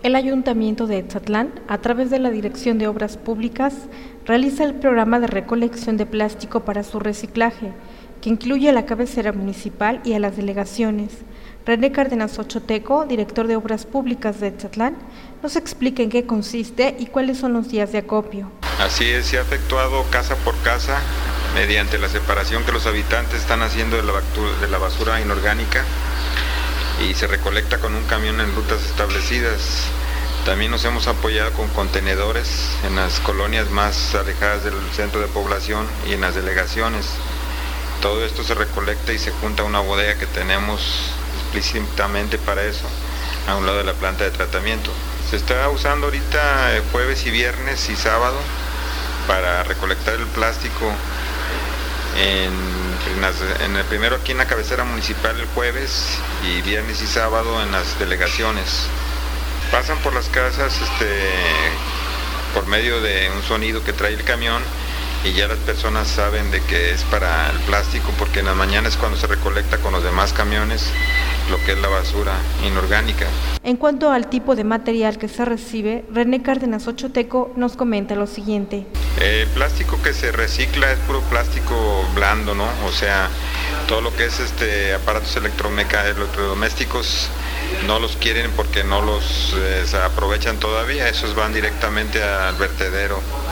El Ayuntamiento de Etzatlán, a través de la Dirección de Obras Públicas, realiza el programa de recolección de plástico para su reciclaje, que incluye a la cabecera municipal y a las delegaciones. René Cárdenas Ochoteco, director de Obras Públicas de Etzatlán, nos explica en qué consiste y cuáles son los días de acopio. Así es, se ha efectuado casa por casa mediante la separación que los habitantes están haciendo de la basura inorgánica y se recolecta con un camión en rutas establecidas. También nos hemos apoyado con contenedores en las colonias más alejadas del centro de población y en las delegaciones. Todo esto se recolecta y se junta a una bodega que tenemos explícitamente para eso, a un lado de la planta de tratamiento. Se está usando ahorita jueves y viernes y sábado para recolectar el plástico en el primero aquí en la cabecera municipal el jueves y viernes y sábado en las delegaciones. Pasan por las casas por medio de un sonido que trae el camión y ya las personas saben de que es para el plástico, porque en la mañana es cuando se recolecta con los demás camiones lo que es la basura inorgánica. En cuanto al tipo de material que se recibe, René Cárdenas Ochoteco nos comenta lo siguiente. El plástico que se recicla es puro plástico blando, ¿no? O sea, todo lo que es aparatos electrodomésticos no los quieren porque no los se aprovechan todavía, esos van directamente al vertedero.